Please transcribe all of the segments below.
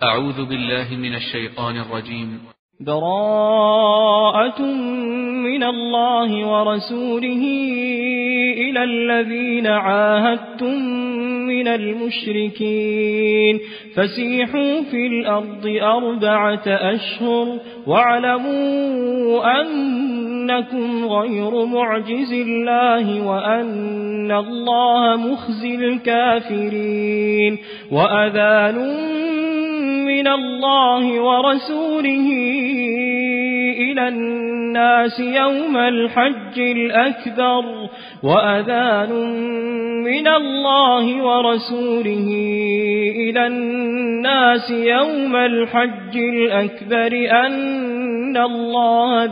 أعوذ بالله من الشيطان الرجيم. براءة من الله ورسوله إلى الذين عاهدتم من المشركين فسيحوا في الأرض 4 أشهر واعلموا أنكم غير معجز الله وأن الله مخزي الكافرين. وأذان من الله ورسوله إلى الناس يوم الحج الأكبر وأذان من الله ورسوله إلى الناس يوم الحج الأكبر أن الله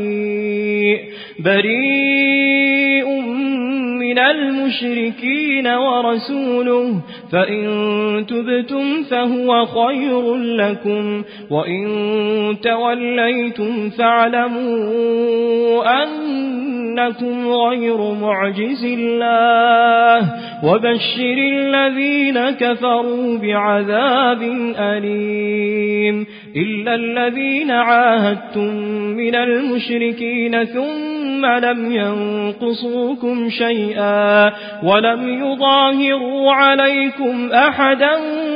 بريء من المشركين ورسوله فإن تبتم فهو خير لكم وإن توليتم فاعلموا أنكم غير معجز الله وبشر الذين كفروا بعذاب أليم. إلا الذين عاهدتم من المشركين ثم لم ينقصوكم شيئا ولم يظاهروا عليكم أحدا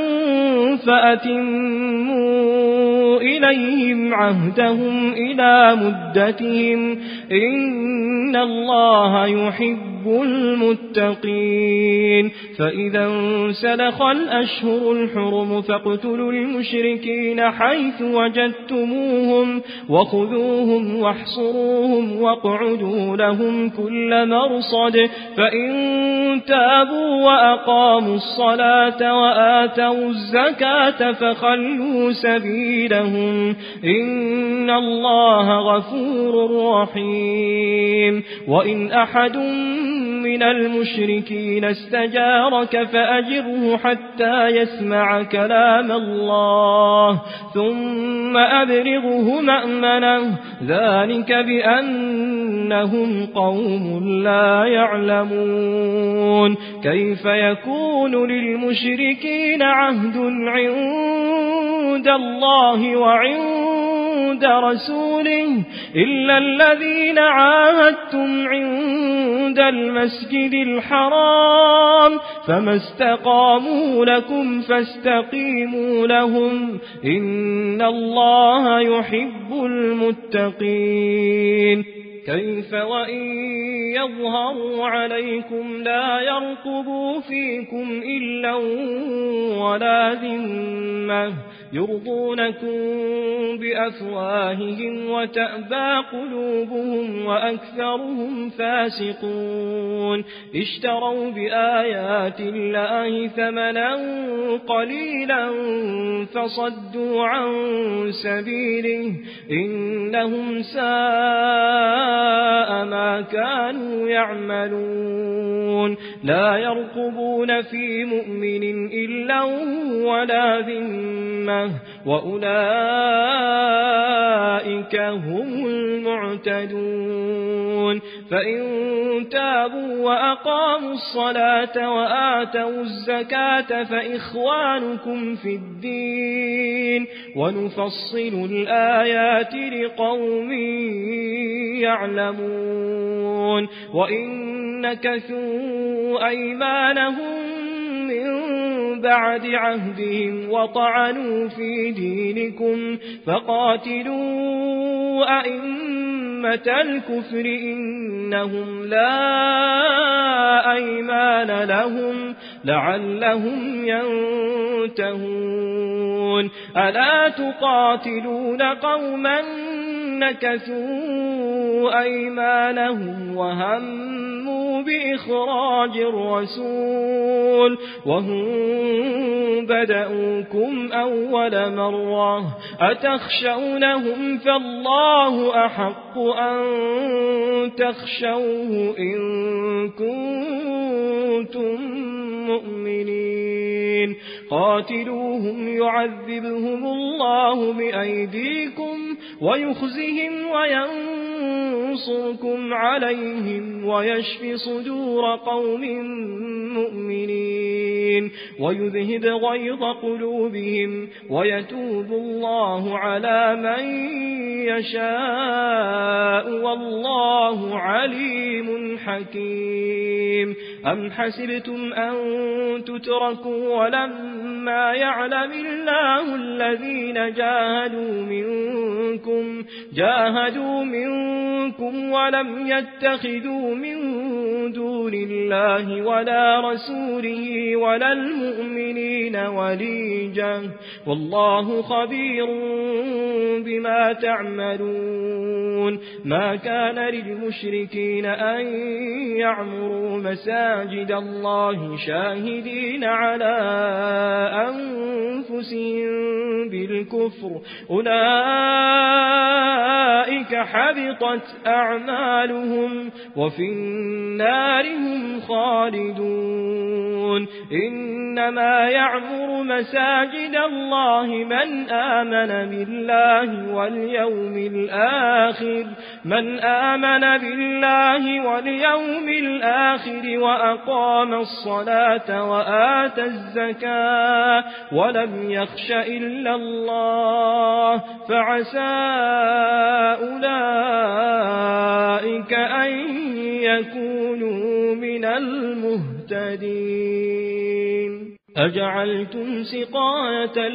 فأتموا إليهم عهدهم إلى مدتهم إن الله يحب المتقين. فإذا انسلخ الأشهر الحرم فاقتلوا المشركين حيث وجدتموهم وخذوهم واحصروهم واقعدوا لهم كل مرصد فإن تابوا وأقاموا الصلاة وآتوا الزكاة فخلوا سبيلهم إن الله غفور رحيم. وإن أحد من المشركين استجارك فأجره حتى يسمع كلام الله ثم أبلغه مأمنه ذلك بأنهم قوم لا يعلمون. كيف يكون للمشركين عهد عند الله وعند رسوله إلا الذين عاهدتم عند المسجد الحرام فما استقاموا لكم فاستقيموا لهم إن الله يحب المتقين. كيف وإن يظهروا عليكم لا يرقبوا فيكم إلا ولا ذمة يرضونكم بأفواههم وتأبى قلوبهم وأكثرهم فاسقون. اشتروا بآيات الله ثمنا قليلا فصدوا عن سبيله إنهم ساء ما كانوا يعملون. لا يرقبون في مؤمن إلا ولا ذمة وأولئك هم المعتدون. فإن تابوا وأقاموا الصلاة وآتوا الزكاة فإخوانكم في الدين ونفصل الآيات لقوم يعلمون. وإن نكثوا أيمانهم من بعد عهدهم وطعنوا في دينكم فقاتلوا أئمة الكفر إنهم لا أيمان لهم لعلهم ينتهون. ألا تقاتلون قوما نكثوا أيمانهم وهموا بإخراج الرسول وهم بدأوكم أول مرة أتخشونهم فالله أحق أن تخشوه إن كنتم مؤمنين. قاتلوهم يعذبهم الله بأيديكم ويخزهم وينصركم عليهم ويشف صدور قوم مؤمنين. ويذهب غيظ قلوبهم ويتوب الله على من يشاء والله عليم حكيم. أم حسبتم أن تتركوا ولما يعلم الله الذين جاهدوا منكم ولم يتخذوا من دون الله ولا رسوله ولا المؤمنين وليجا والله خبير بما تعملون. ما كان للمشركين أن يعمروا مساجد الله شاهدين على أنفسهم بالكفر أولئك حبطت أعمالهم وفي النار هم خالدون. إنما يعمر مساجد الله من آمن بالله واليوم الآخر وأقام الصلاة وآتى الزكاة ولم يخش إلا الله فعسى أولئك أن يكونوا من المهتدين. أجعلتم سقاية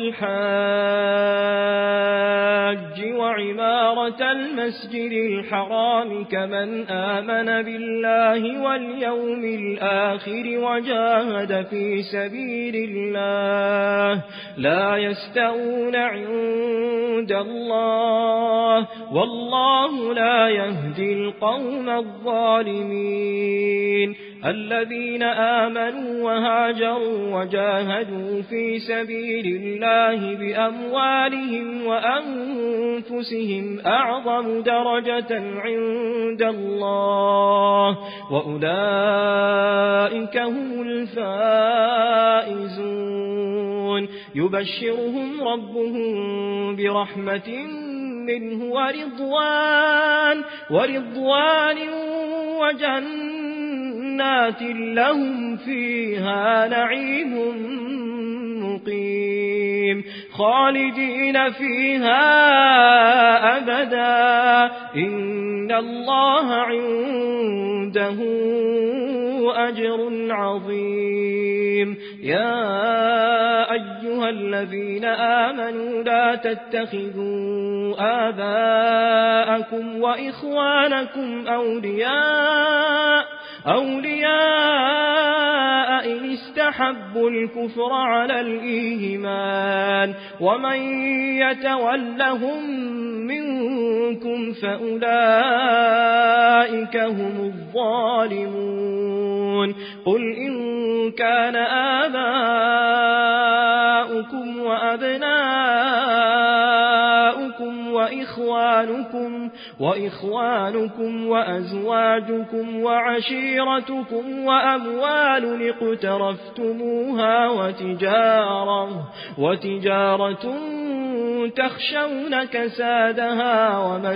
الحاج وعمارة المسجد الحرام كمن آمن بالله واليوم الآخر وجاهد في سبيل الله لا يستوون عند الله والله لا يهدي القوم الظالمين. الذين آمنوا وهاجروا وجاهدوا في سبيل الله بأموالهم وأنفسهم أعظم درجة عند الله وأولئك هم الفائزون. يبشرهم ربهم برحمة منه ورضوان وجنات لهم فيها نعيم مقيم خالدين فيها أبدا إن الله عنده أجر عظيم. يا أيها الذين آمنوا لا تتخذوا آباءكم وإخوانكم أولياء إن استحبوا الكفر على الإيمان ومن يتولهم منكم فأولئك هم الظالمون. قل إن كان آباؤكم وأبناؤكم وإخوانكم وأزواجكم وعشيرتكم وأموال اقترفتموها وتجارة تخشون كسادها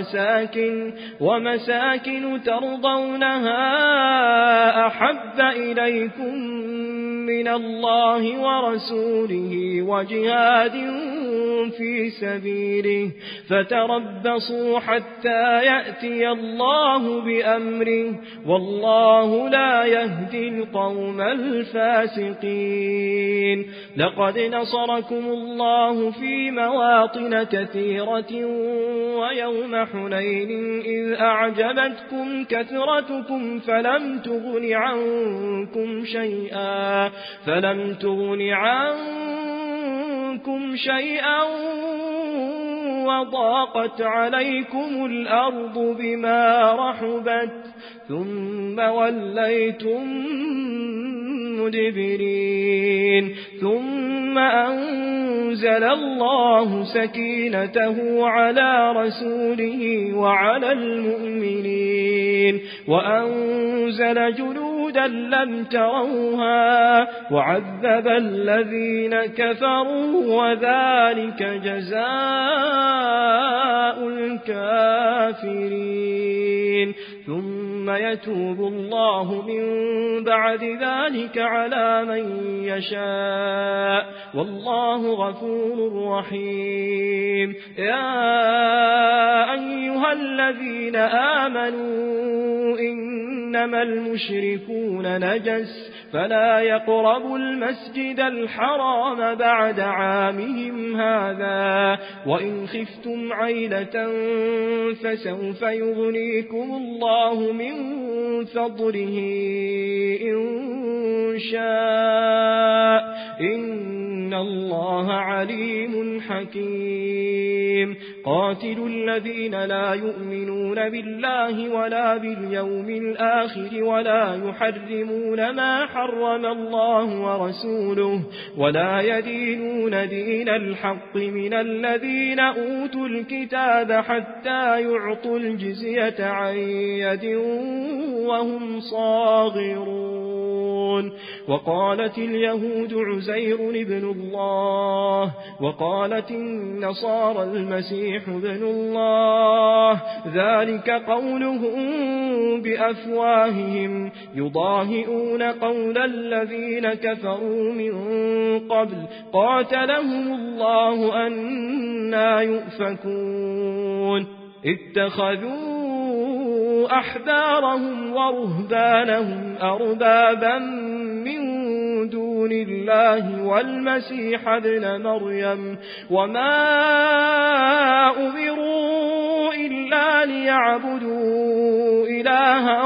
ومساكن ترضونها أحب إليكم من الله ورسوله وجهاد في سبيله فتربصوا حتى يأتي الله بأمره والله لا يهدي القوم الفاسقين. لقد نصركم الله في مواطن كثيرة ويوم حنين إذ أعجبتكم كثرتكم فلم تغن عنكم شيئا وضاقت عليكم الأرض بما رحبت ثم وليتم مدبرين. ثم أنزل الله سكينته على رسوله وعلى المؤمنين وأنزل جنودا لم تروها وعذب الذين كفروا وذلك جزاء الكافرين. ثم يتوب الله من بعد ذلك على من يشاء والله غفور رحيم يا أيها الذين آمنوا إنما المشركون نجس فلا يقربوا المسجد الحرام بعد عامهم هذا وإن خفتم عيلة فسوف يغنيكم الله من فضله إن شاء إن الله عليم حكيم قاتلوا الذين لا يؤمنون بالله ولا باليوم الآخر ولا يحرمون ما حرم الله ورسوله ولا يدينون دين الحق من الذين أوتوا الكتاب حتى يعطوا الجزية عن يد وهم صاغرون وقالت اليهود عزير ابن الله وقالت النصارى المسيح ابن الله ذلك قولهم بأفواههم يضاهئون قول الذين كفروا من قبل قاتلهم الله أنى يؤفكون اتخذوا أحبارهم ورهبانهم أربابا من دون الله والمسيح ابن مريم وما أمروا إلا ليعبدوا إلها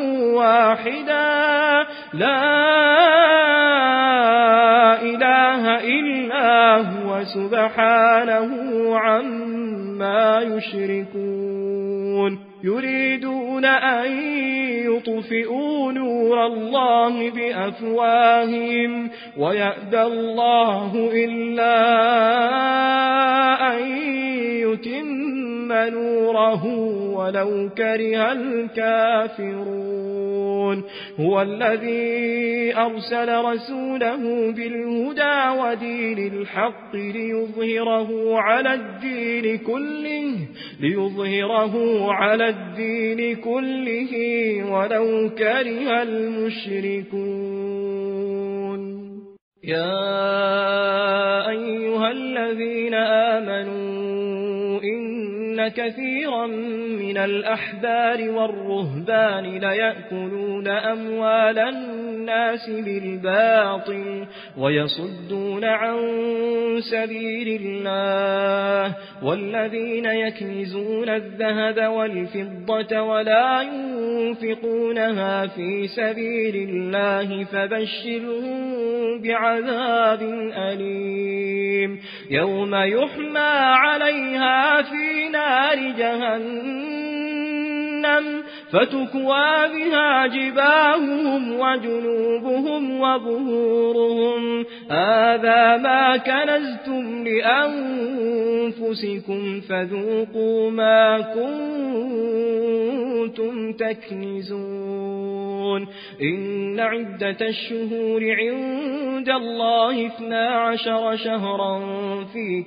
واحدا لا إله إلا هو سبحانه عما يشركون يريدون أن يطفئوا نور الله بأفواههم ويأبى الله إلا أن يتم نوره ولو كره الكافرون هو الذي أرسل رسوله بالهدى ودين الحق ليظهره على الدين كله ولو كره المشركون يا أيها الذين آمنوا إن كثيرا من الأحبار والرهبان ليأكلون أموال الناس بالباطل ويصدون عن سبيل الله والذين يكنزون الذهب والفضة ولا ينفقونها في سبيل الله فبشرهم بعذاب أليم يوم يحمى عليها في نار جهنم فتكوى بها جباههم وجنوبهم وظهورهم هذا ما كنزتم لأنفسكم فذوقوا ما كنتم تكنزون إن عدة الشهور عند الله 12 شهرا في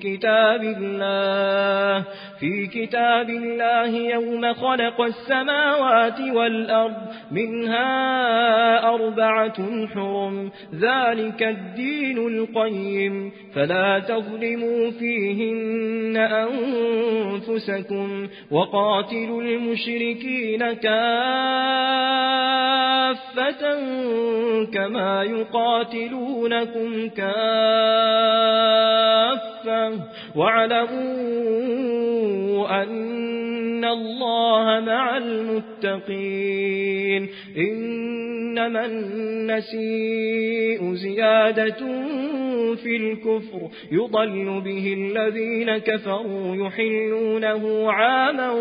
كتاب الله يوم خلق السماوات والأرض منها 4 حرم ذلك الدين القيم فلا تظلموا فيهن أنفسكم وقاتلوا المشركين كافة كما يقاتلونكم كافة واعلموا أن الله مع المتقين إنما النسيء زيادة في الكفر يضل به الذين كفروا يحلونه عاما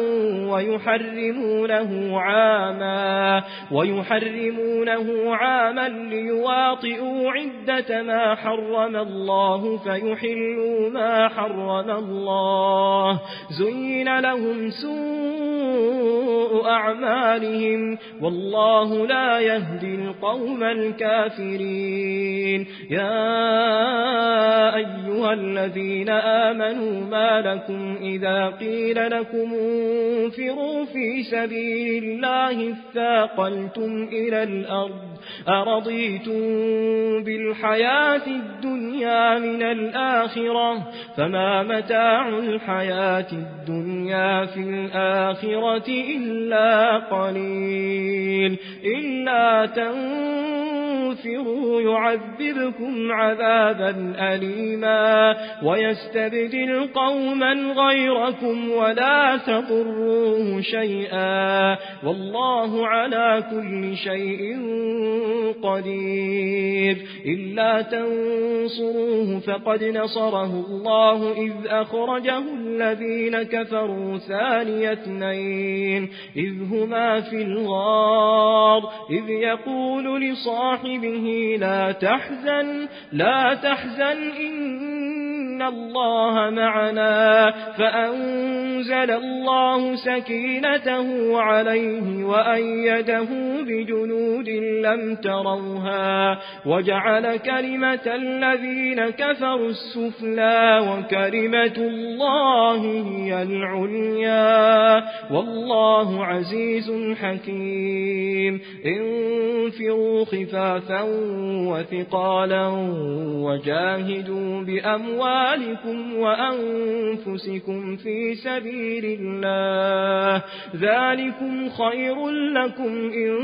ويحرمونه عاما ليواطئوا عدة ما حرم الله فيحلوا ما حرم الله زين لهم سوء أعمالهم والله لا يهدي القوم الكافرين. يا أيها الذين آمنوا ما لكم إذا قيل لكم انفروا في سبيل الله اثاقلتم إلى الأرض أرضيتم بالحياة الدنيا من الآخرة فما متاع الحياة الدنيا في الآخرة إلا قليل. إلا تنفروا يعذبكم عذابا أليما ويستبدل قوما غيركم ولا تضروه شيئا والله على كل شيء قدير. إلا تنصروه فقد نصره الله إذ أخرجه الذين كفروا ثاني اثنين إذ هما في الغار إذ يقول لصاحبه لا تحزن إن الله معنا فأنزل الله سكينته عليه وأيده بجنود لم تروها وجعل كلمة الذين كفروا السفلى وكلمة الله هي العليا والله عزيز حكيم. انفروا خفافا وثقالا وجاهدوا بأموالكم وأنفسكم في سبيل الله ذلكم خير لكم إن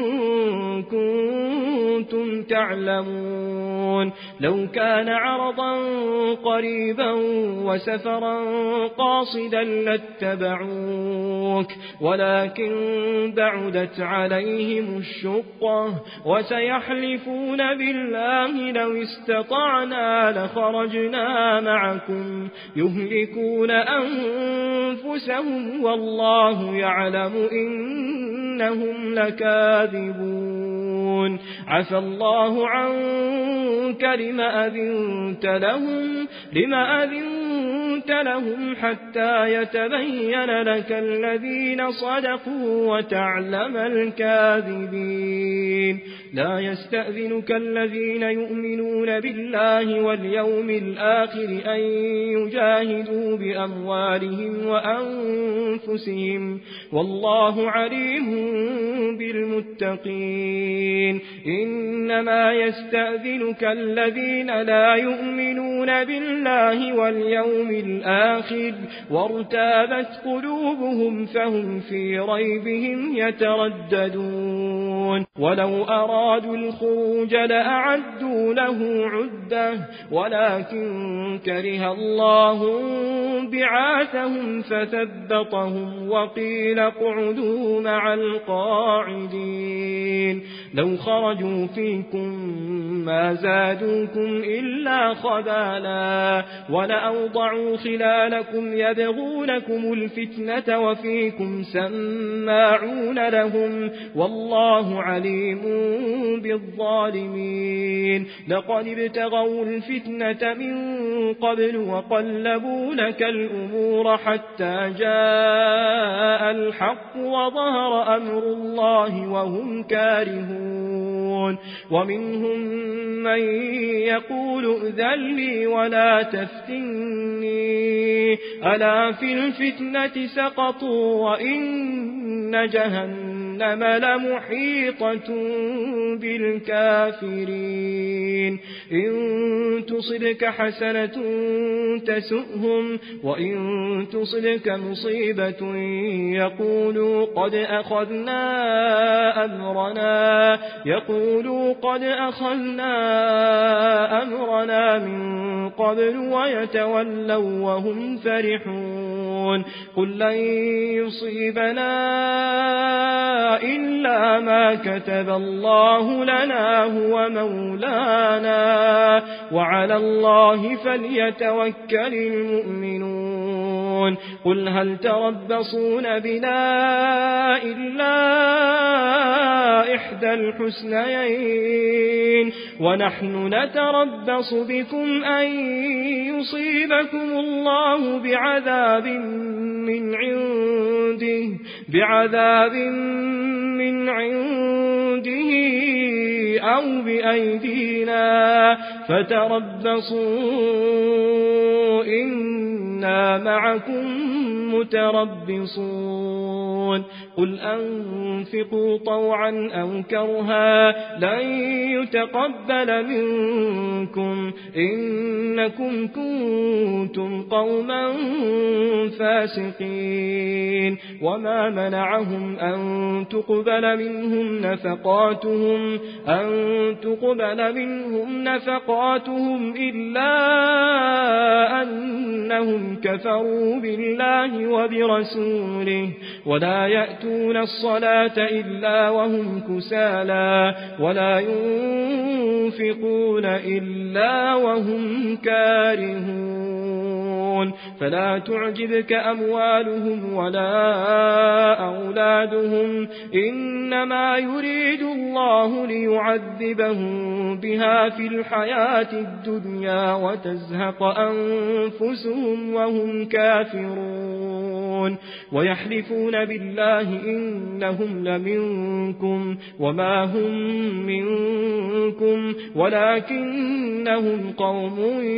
كنتم تعلمون. لو كان عرضا قريبا وسفرا قاصدا لاتبعوك ولكن بعدت عليهم الشقة وسيحلفون بالله لو استطعنا لخرجنا معكم يهلكون أنفسهم والله يعلم إنهم لكاذبون. عفى الله عنك لما أذنت لهم حتى يتبين لك الذين صدقوا وتعلم الكاذبين. لا يستأذنك الذين يؤمنون بالله واليوم الآخر أن يجاهدوا بأموالهم وأنفسهم والله عليم بالمتقين. إنما يستأذنك الذين لا يؤمنون بالله واليوم الآخر وارتابت قلوبهم فهم في ريبهم يترددون. ولو أرادوا الخروج لأعدوا له عدة ولكن كره الله بعاثهم فثبطهم وقيل اقعدوا مع القاعدين. لو خرجوا فيكم ما زادوكم إلا خبالا ولأوضعوا خلالكم يبغونكم الفتنة وفيكم سماعون لهم والله عليم بالظالمين. لقد ابتغوا الفتنة من قبل وقلبوا لك الأمور حتى جاء الحق وظهر أمر الله وهم كارهون. ومنهم من يقول ائذن لي ولا تفتني ألا في الفتنة سقطوا وإن جهنم لمحيطة بالكافرين. إن تصبك حسنة تسؤهم وإن تصبك مصيبة يقولوا قد أخذنا أمرنا من قبل ويتولوا وهم فرحون. قل لن يصيبنا إلا ما كتب الله لنا هو مولانا وعلى الله فليتوكل المؤمنون. قل هل تربصون بنا إلا إحدى الحسنيين ونحن نتربص بكم أن يصيبكم الله بعذاب من عنده أو بأيدينا فتربصوا إنا معكم متربصون قل أنفقوا طوعا أو كرها لن يتقبل منكم إنكم كنتم قوما فاسقين وما منعهم أن تقبل منهم نفقاتهم إلا أنهم كفروا بالله وبرسوله ولا يأتون الصلاة إلا وهم كسالى ولا ينفقون إلا وهم كارهون فلا تعجبك أموالهم ولا أولادهم إنما يريد الله ليعذبهم بها في الحياة الدنيا وتزهق أنفسهم وهم كافرون ويحلفون بالله إنهم لمنكم وما هم منكم ولكنهم قوم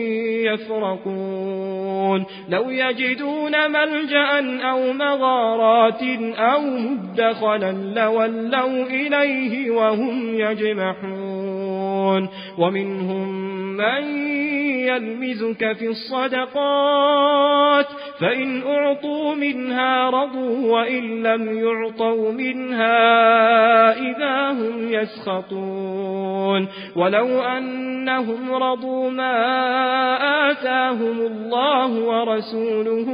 يفرقون لو يجدون ملجأ أو مغارات أو مدخلا لولوا إليه وهم يجمحون ومنهم من يلمزك في الصدقات فإن أعطوا منها رضوا وإن لم يعطوا منها إذا هم يسخطون ولو أنهم رضوا ما آتاهم الله ورسوله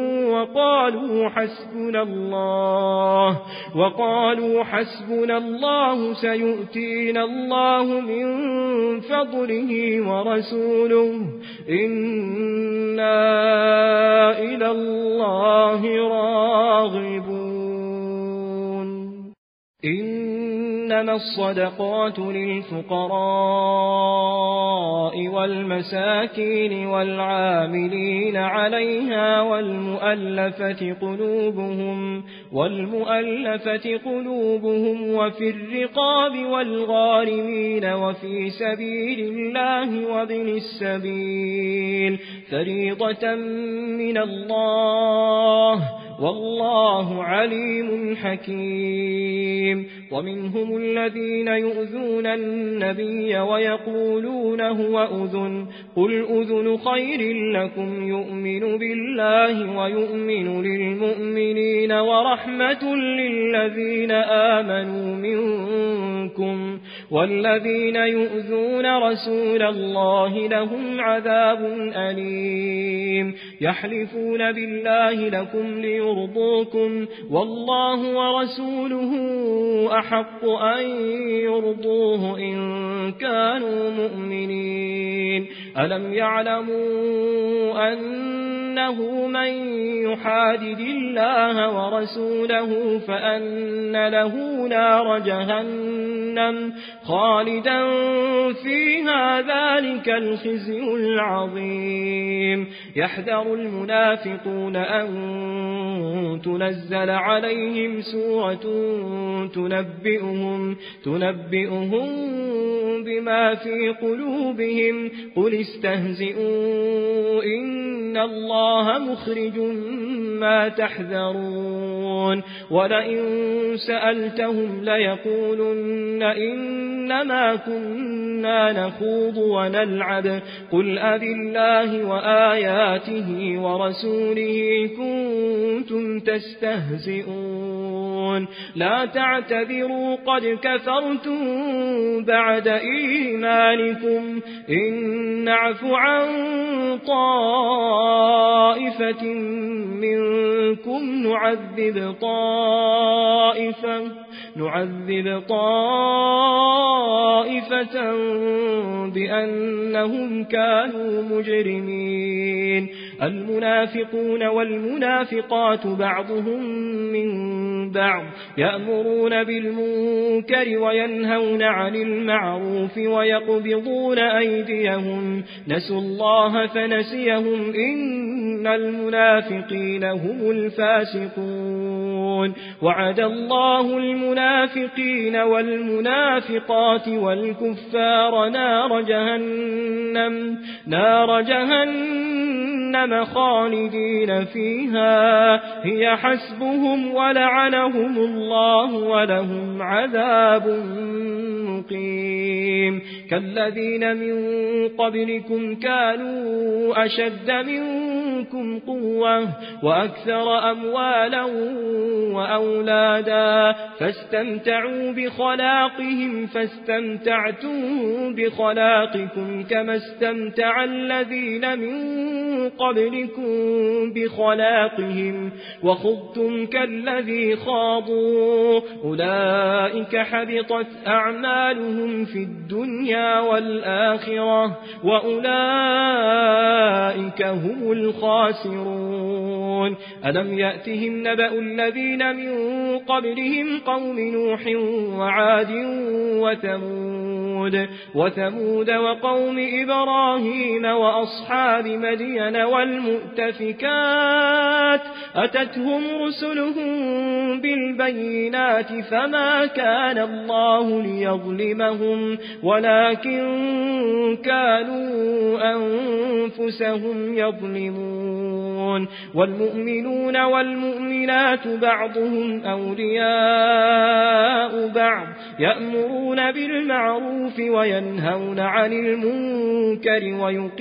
وقالوا حسبنا الله سيؤتينا الله من فضله ورسوله إنا إلى الله راغبون إنما الصدقات للفقراء والمساكين والعاملين عليها والمؤلفة قلوبهم وفي الرقاب والغارمين وفي سبيل الله وابن السبيل فريضة من الله والله عليم حكيم ومنهم الذين يؤذون النبي ويقولون هو أذن قل أذن خير لكم يؤمن بالله ويؤمن للمؤمنين ورحمة للذين آمنوا منكم والذين يؤذون رسول الله لهم عذاب أليم يحلفون بالله لكم ليرضوكم والله ورسوله أحق أن يرضوه إن كانوا مؤمنين ألم يعلموا أنه من يحادد الله ورسوله فأن له نار جهنم خالدا فيها ذلك الخزي العظيم يحذر المنافقون أن تنزل عليهم سورة تنبئهم بما في قلوبهم قل استهزئوا إن الله مخرج ما تحذرون ولئن سألتهم ليقولن إنما كنا نخوض ونلعب قل أبالله وآياته ورسوله كنتم تستهزئون لا تعتذروا قد كفرتم بعد إيمانكم إن نعف عن طائفة منكم نعذب طائفة بأنهم كانوا مجرمين المنافقون والمنافقات بعضهم من بعض يأمرون بالمنكر وينهون عن المعروف ويقبضون أيديهم نسوا الله فنسيهم إن المنافقين هم الفاسقون وعد الله المنافقين والمنافقات والكفار نار جهنم خالدين فيها هي حسبهم ولعنهم الله ولهم عذاب مقيم كالذين من قبلكم كانوا أشد منكم قوة وأكثر أموالا وأولادا فاستمتعوا بخلاقهم فاستمتعتم بخلاقكم كما استمتع الذين من قبلكم بخلاقهم وخضتم كالذي خاضوا أولئك حبطت أعمالهم في الدنيا والآخرة وأولئك هم الخاسرون ألم يأتهم نبأ الذين من قبلهم قوم نوح وعاد وثمود وقوم إبراهيم وأصحاب مدين والمؤتفكات أتتهم رسلهم بالبينات فما كان الله ليظلمهم ولكن كانوا أنفسهم يظلمون والمؤمنون والمؤمنات بعضهم أولياء بعض يأمرون بالمعروف وينهون عن المنكر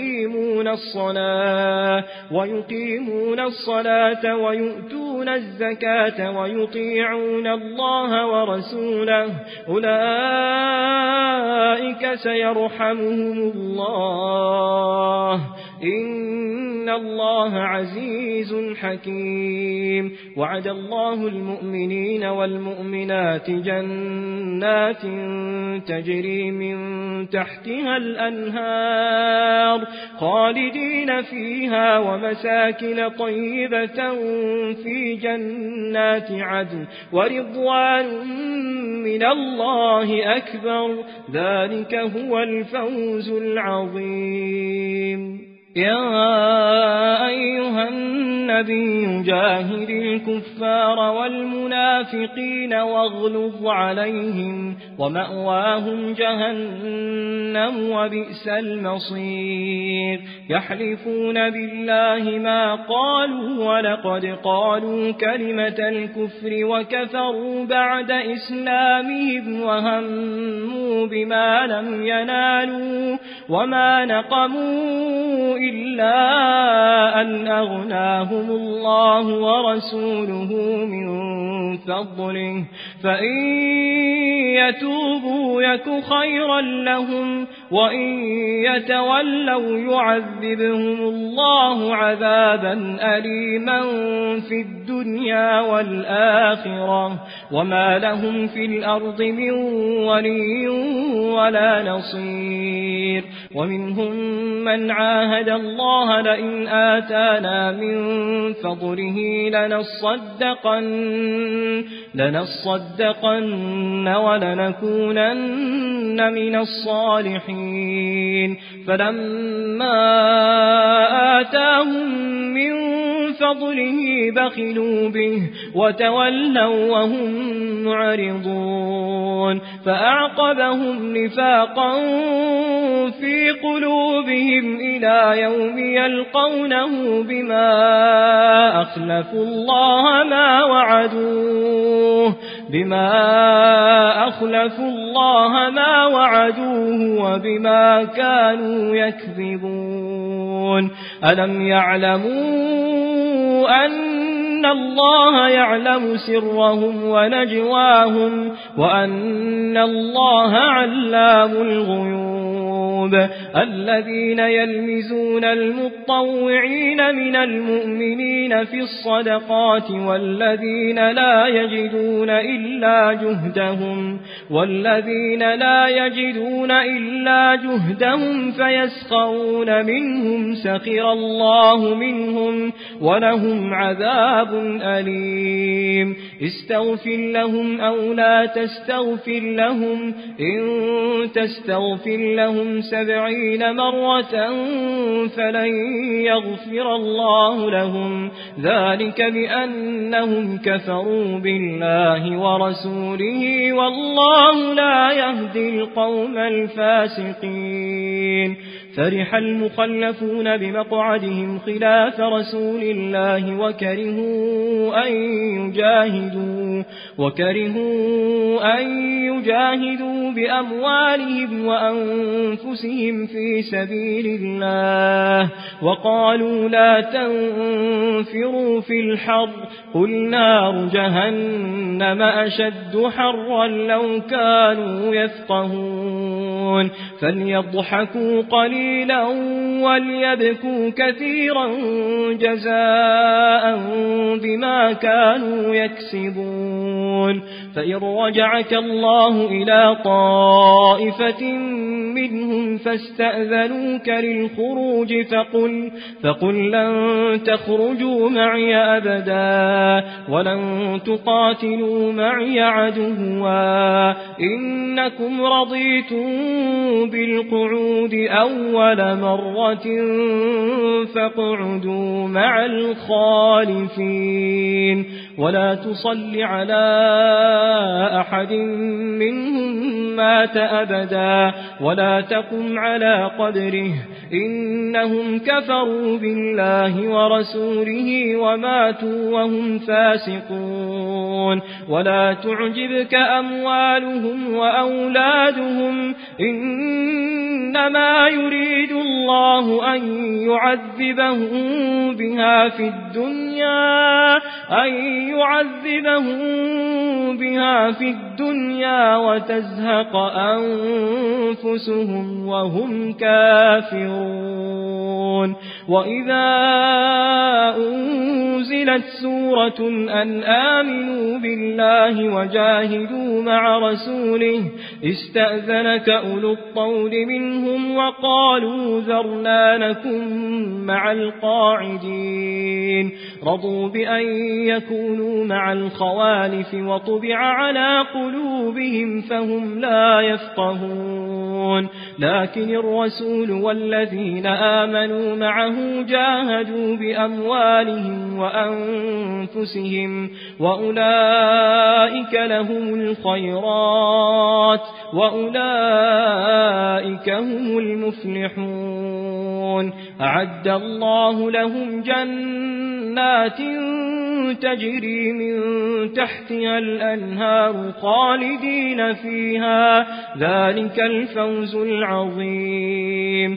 ويقيمون الصلاة ويؤتون الزكاة ويطيعون الله ورسوله أولئك سيرحمهم الله إن الله عزيز حكيم وعد الله المؤمنين والمؤمنات جنات تجري من تحتها الأنهار خالدين فيها ومساكن طيبة في جنات عدن ورضوان من الله أكبر ذلك هو الفوز العظيم يا أيها النبي جاهد الكفار والمنافقين واغلظ عليهم ومأواهم جهنم وبئس المصير يحلفون بالله ما قالوا ولقد قالوا كلمة الكفر وكفروا بعد إسلامهم وهموا بما لم ينالوا وما نقموا إلا أن أغناهم الله ورسوله من فضله فإن يتوبوا يك خيرا لهم وإن يتولوا يعذبهم الله عذابا أليما في الدنيا والآخرة وما لهم في الأرض من ولي ولا نصير ومنهم من عاهد الله لئن آتانا من فضله لنصدقن ولنكونن من الصالحين فلما آتاهم من فضله بخلوا به وتولوا وهم معرضون فأعقبهم نفاقا في قلوبهم إلى يوم يلقونه بما أخلفوا الله ما وعدوه وبما كانوا يكذبون ألم يعلموا أن الله يعلم سرهم ونجواهم وأن الله علام الغيوب الذين يلمزون المطوعين من المؤمنين في الصدقات والذين لا يجدون إلا جهدهم فيسخرون منهم سخر الله منهم ولهم عذاب أليم استغفر لهم أو لا تستغفر لهم إن تستغفر لهم 70 مرة فلن يغفر الله لهم ذلك بأنهم كفروا بالله ورسوله والله لا يهدي القوم الفاسقين فرح المخلفون بمقعدهم خلاف رسول الله وكرهوا أن يجاهدوا بأموالهم وأنفسهم في سبيل الله وقالوا لا تنفروا في الحر قل نار جهنم أشد حرا لو كانوا يفقهون فليضحكوا قليلا وليبكوا كثيرا جزاء بما كانوا يكسبون فإن رجعك الله إلى طائفة منهم فاستأذنوك للخروج فقل لن تخرجوا معي أبدا ولن تقاتلوا معي عدوا إنكم رضيتم بالقعود أول مرة فاقعدوا مع الخالفين ولا تصل على أحد منهم مات أبدا ولا تقم على قبره إنهم كفروا بالله ورسوله وماتوا وهم فاسقون ولا تعجبك أموالهم وأولادهم إنما يريد الله أن يعذبهم بها في الدنيا وتزهق أنفسهم وهم كافرون وإذا أنزلت سورة أن آمنوا بالله وجاهدوا مع رسوله استأذنك أولو الطول منهم وقالوا ذرنا نكن مع القاعدين رضوا بأن يكونوا مع الخوالف وطبع على قلوبهم فهم لا يفقهون لكن الرسول والذين آمنوا معه جاهدوا بأموالهم وأنفسهم وأولئك لهم الخيرات وأولئك هم المفلحون أعد الله لهم جنات تجري من تحتها الأنهار خالدين فيها ذلك الفوز العظيم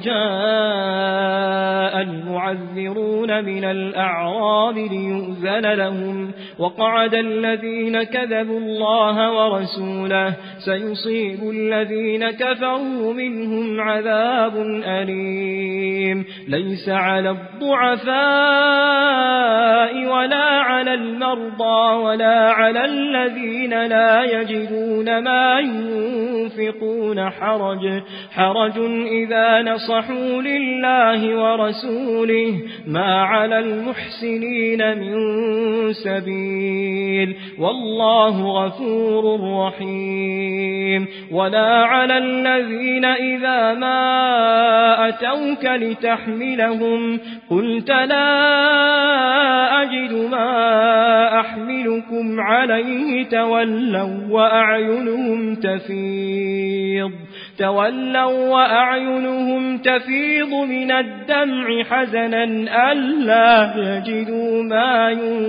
وجاء المعذرون من الأعراب ليؤذن لهم وقعد الذين كذبوا الله ورسوله سيصيب الذين كفروا منهم عذاب أليم ليس على الضعفاء ولا على المرضى ولا على الذين لا يجدون ما ينفقون حرج إذا نصحوا لله ورسوله ما على المحسنين من سبيل والله غفور رحيم ولا على الذين إذا ما أتوك لتحملهم قلت لا أجد ما أحملكم عليه تولوا وأعينهم تفيض من الدمع حزنا ألا يجدوا ما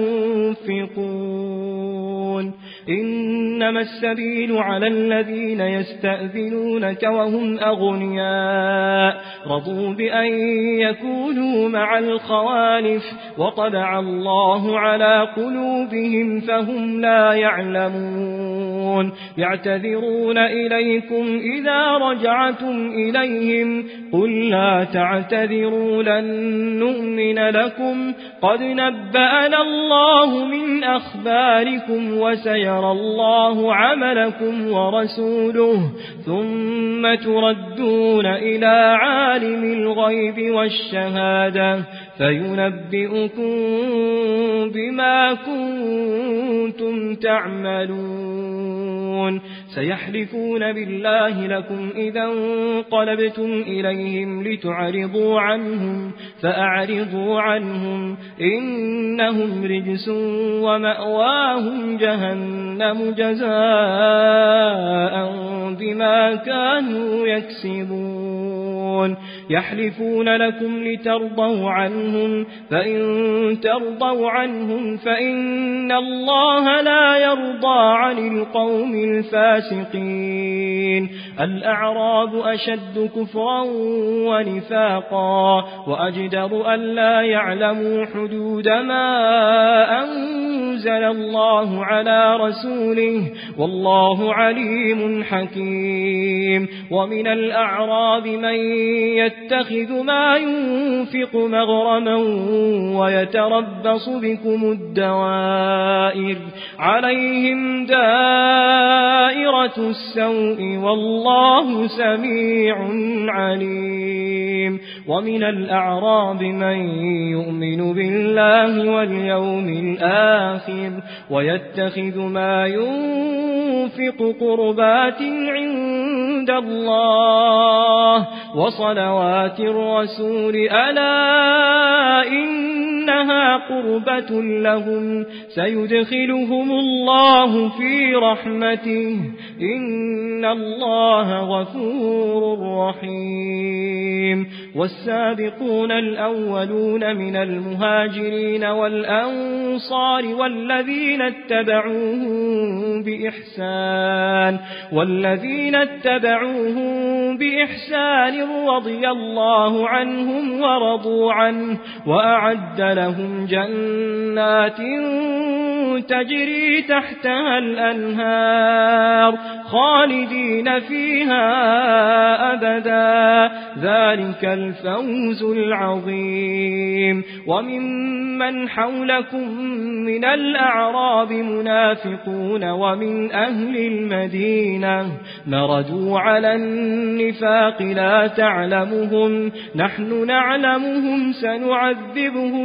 ينفقون إنما السبيل على الذين يستأذنونك وهم أغنياء رضوا بأن يكونوا مع الخوالف وطبع الله على قلوبهم فهم لا يعلمون يعتذرون إليكم إذا رجعتم إليهم قل لا تعتذروا لن نؤمن لكم قد نبأنا الله من أخباركم وسيرى الله عملكم ورسوله ثم تردون إلى عالم الغيب والشهادة فينبئكم بما كنتم تعملون سيحلفون بالله لكم إذا انقلبتم إليهم لتعرضوا عنهم فأعرضوا عنهم إنهم رجس ومأواهم جهنم جزاء بما كانوا يكسبون يحلفون لكم لترضوا عنهم فإن ترضوا عنهم فإن الله لا يرضى عن القوم الفاسقين الأعراب أشد كفرا ونفاقا وأجدر ألا يعلموا حدود ما أنزل الله على رسوله والله عليم حكيم ومن الأعراب من يتخذ ما ينفق مغرما ويتربص بكم الدوائر عليهم دائرة السوء والله سميع عليم ومن الأعراب من يؤمن بالله واليوم الآخر ويتخذ ما ينفق قربات عند الله وصلوات الرسول ألا إنها قربة لهم سيدخلهم الله في رحمته إن الله غفور رحيم والسابقون الأولون من المهاجرين والأنصار والذين اتبعوهم بإحسان رضي الله عنهم ورضوا عنه وأعد لهم جنات تجري تحتها الأنهار خالدين فيها أبدا ذلك الفوز العظيم وممن حولكم من الأعراب منافقون ومن أهل المدينة مردوا على النفاق لا تعلمهم نحن نعلمهم سنعذبهم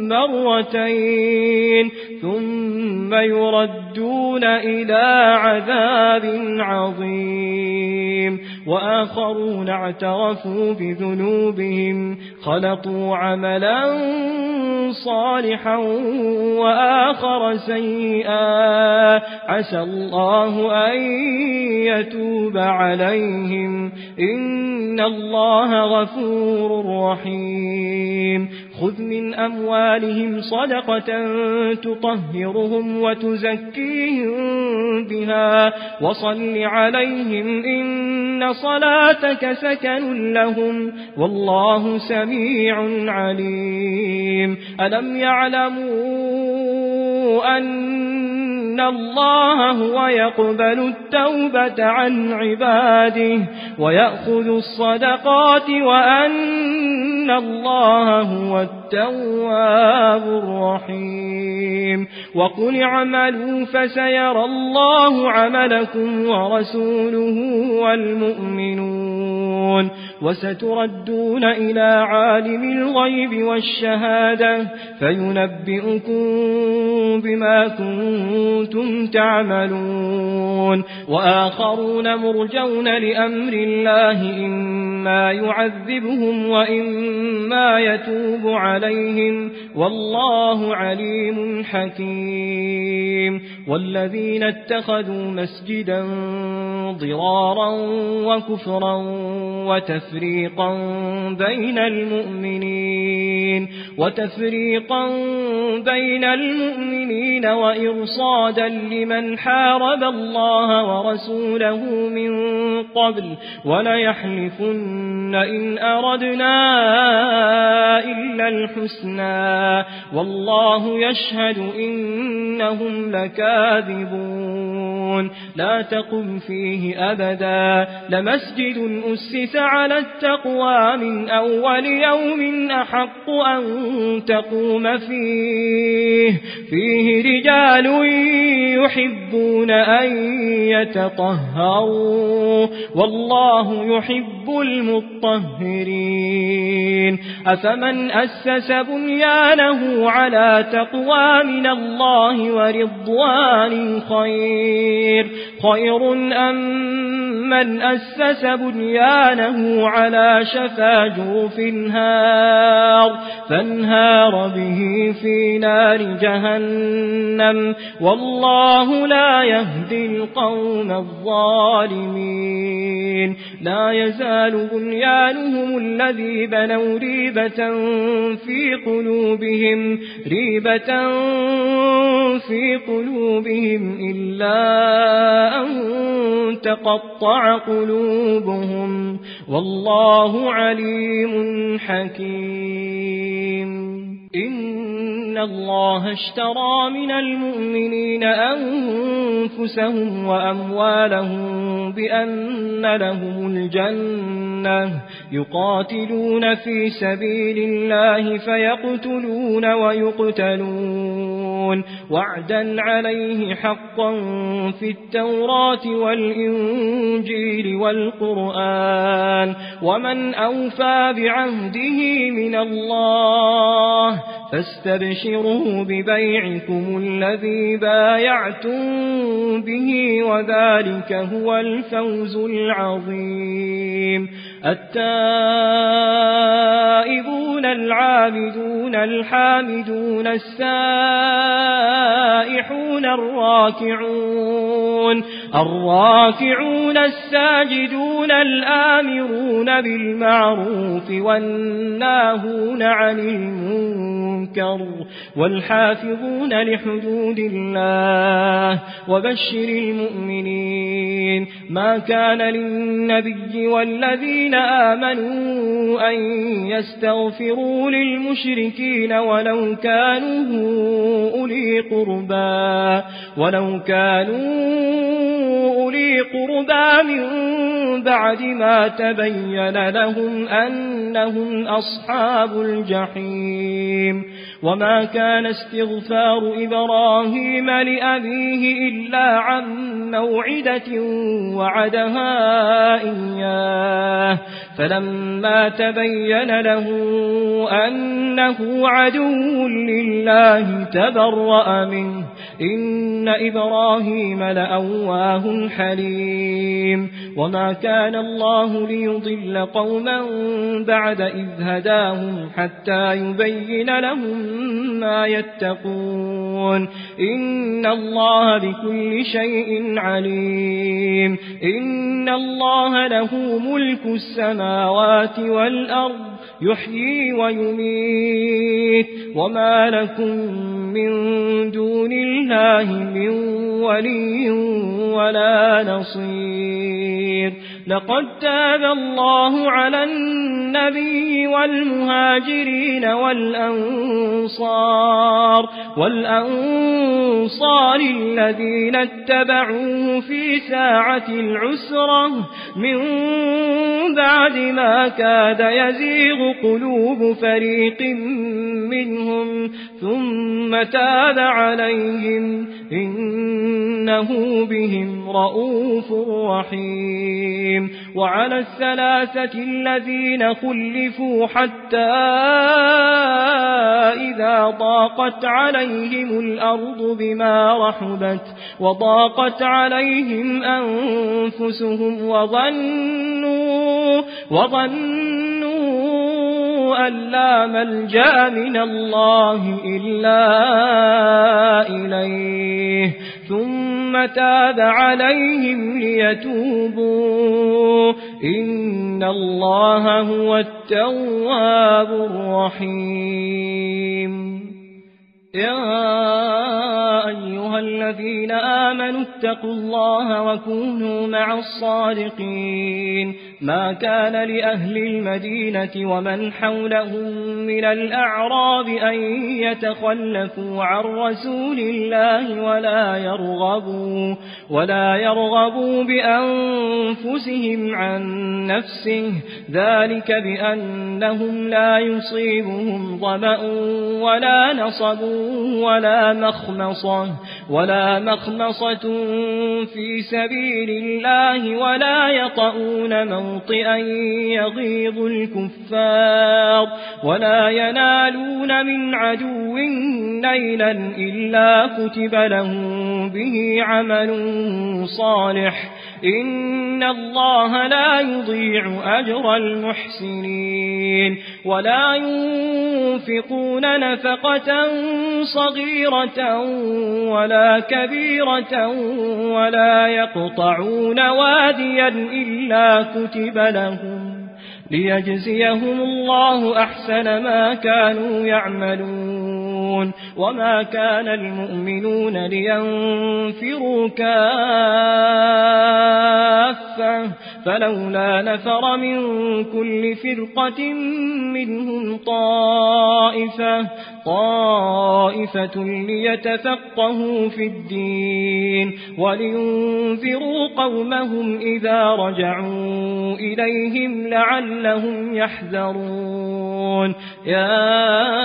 مرتين ثم يردون إلى عذاب عظيم وآخرون اعترفوا بذنوبهم خلطوا عملا صالحا وآخر سيئا عسى الله أن يتوب عليهم إن الله غفور رحيم خذ من أموالهم صدقة تطهرهم وتزكيهم بها وصل عليهم إن صلاتك سكن لهم والله سميع عليم ألم يعلموا أن الله هو يقبل التوبة عن عباده ويأخذ الصدقات وأن الله هو التواب الرحيم وقل اعملوا فسيرى الله عملكم ورسوله والمؤمنون وستردون إلى عالم الغيب والشهادة فينبئكم بما كنتم تعملون وآخرون مرجون لأمر الله إما يعذبهم وإما يتوب عليهم والله عليم حكيم والذين اتخذوا مسجدا ضرارا وكفرا وتفريقا بين المؤمنين وإرصادا لمن حارب الله ورسوله من قبل وليحلفن إن أردنا إلا الحسنى والله يشهد إنهم لكاذبون لا تقم فيه أبدا لمسجد أسس على التقوى من أول يوم أحق أن تقوم فيه رجال يحبون أن يتطهروا والله يحب المطهرين أفمن أسس بنيانه على تقوى من الله ورضوان خير أم من أسس بنيانه على شفا جرف فانهار به في نار جهنم والله لا يهدي القوم الظالمين لا يزال بنيانهم الذي بنوا ريبة في قلوبهم إلا أن تقطع قلوبهم والله عليم حكيم إن الله اشترى من المؤمنين أنفسهم وأموالهم بأن لهم الجنة يقاتلون في سبيل الله فيقتلون ويقتلون وعدا عليه حقا في التوراة والإنجيل والقرآن ومن أوفى بعهده من الله فاستبشروا ببيعكم الذي بايعتم به وذلك هو الفوز العظيم التائبون العابدون الحامدون السائحون الراكعون الساجدون الآمرون بالمعروف والناهون عن المنكر والحافظون لحدود الله وبشر المؤمنين ما كان للنبي والذين آمنوا أن يستغفروا للمشركين ولو كانوا أولي قربى من بعد ما تبين لهم أنهم أصحاب الجحيم وما كان استغفار إبراهيم لأبيه إلا عن موعدة وعدها إياه فلما تبين له أنه عدو لله تبرأ منه إن إبراهيم لأواه حليم وما كان الله ليضل قوما بعد إذ هداهم حتى يبين لهم ما يتقون إن الله بكل شيء عليم إن الله له ملك السماوات والأرض يحيي ويميت وما لكم من دون الله من ولي ولا نصير لقد تاب الله على النبي والمهاجرين والأنصار الذين اتبعوه في ساعة العسرة من بعد ما كاد يزيغ قلوب فريق منهم ثم تاب عليهم إنه بهم رؤوف رحيم وعلى الثلاثة الذين خلفوا حتى إذا ضاقت عليهم الأرض بما رحبت وضاقت عليهم أنفسهم وظنوا أن لا ملجأ من الله إلا إليه ثم تاب عليهم ليتوبوا إن الله هو التواب الرحيم يا أيها الذين آمنوا اتقوا الله وكونوا مع الصادقين ما كان لأهل المدينة ومن حولهم من الأعراب أن يتخلفوا عن رسول الله ولا يرغبوا بأنفسهم عن نفسه، ذلك بأنهم لا يصيبهم ظمأ ولا نصب ولا مخمصة في سبيل الله، ولا يطؤون موطئا يغيظ الكفار، ولا ينالون من عدو نيلا إلا كتب لهم به عمل صالح، إن الله لا يضيع أجر المحسنين. ولا ينفقون نفقة صغيرة ولا كبيرة ولا يقطعون واديا إلا كتب لهم ليجزيهم الله أحسن ما كانوا يعملون. وما كان المؤمنون لينفروا كافة، فلولا نفر من كل فرقة منهم طائفة ليتفقهوا في الدين ولينذروا قومهم إذا رجعوا إليهم لعلهم يحذرون. يا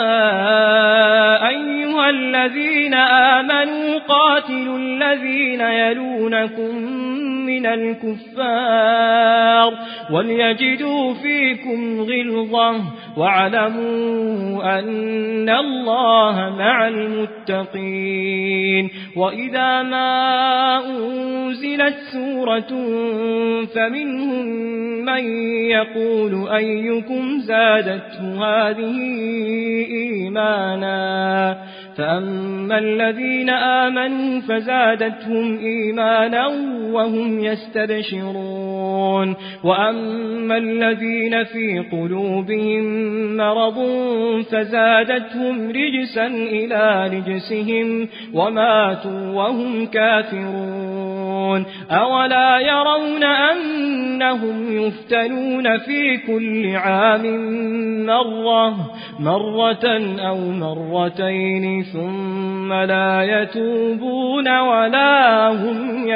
أيها الذين آمنوا قاتلوا الذين يلونكم من الكفار وليجدوا فيكم غلظة، واعلموا أن الله مع المتقين. وإذا ما أنزلت سورة فمنهم من يقول أيكم زادته هذه إيمانا، فأما الذين آمنوا فزادتهم إيمانا وهم يستبشرون، وأما الذين في قلوبهم مرض فزادتهم رجسا إلى رجسهم وماتوا وهم كافرون. أولا يرون أنهم يفتنون في كل عام مرة أو مرتين ثم لا يتوبون ولا هم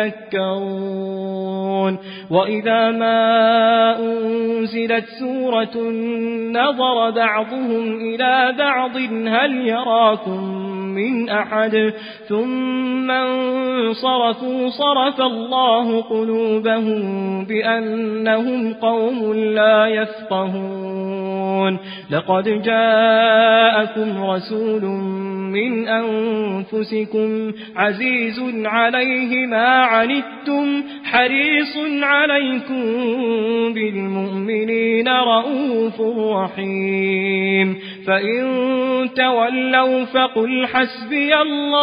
يذكرون. وإذا ما أنزلت سورة نظر بعضهم إلى بعض هل يراكم من أحد ثم انصرفوا صرف الله قلوبهم بأنهم قوم لا يفقهون. لقد جاءكم رسول من أنفسكم عزيز عليه ما عنتم حريص عليكم بالمؤمنين رؤوف رحيم. فإن تولوا فقل حسبي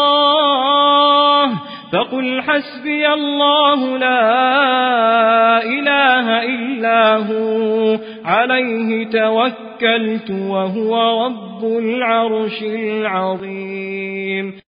الله لا إله إلا هو عليه توكلت وهو رب العرش العظيم.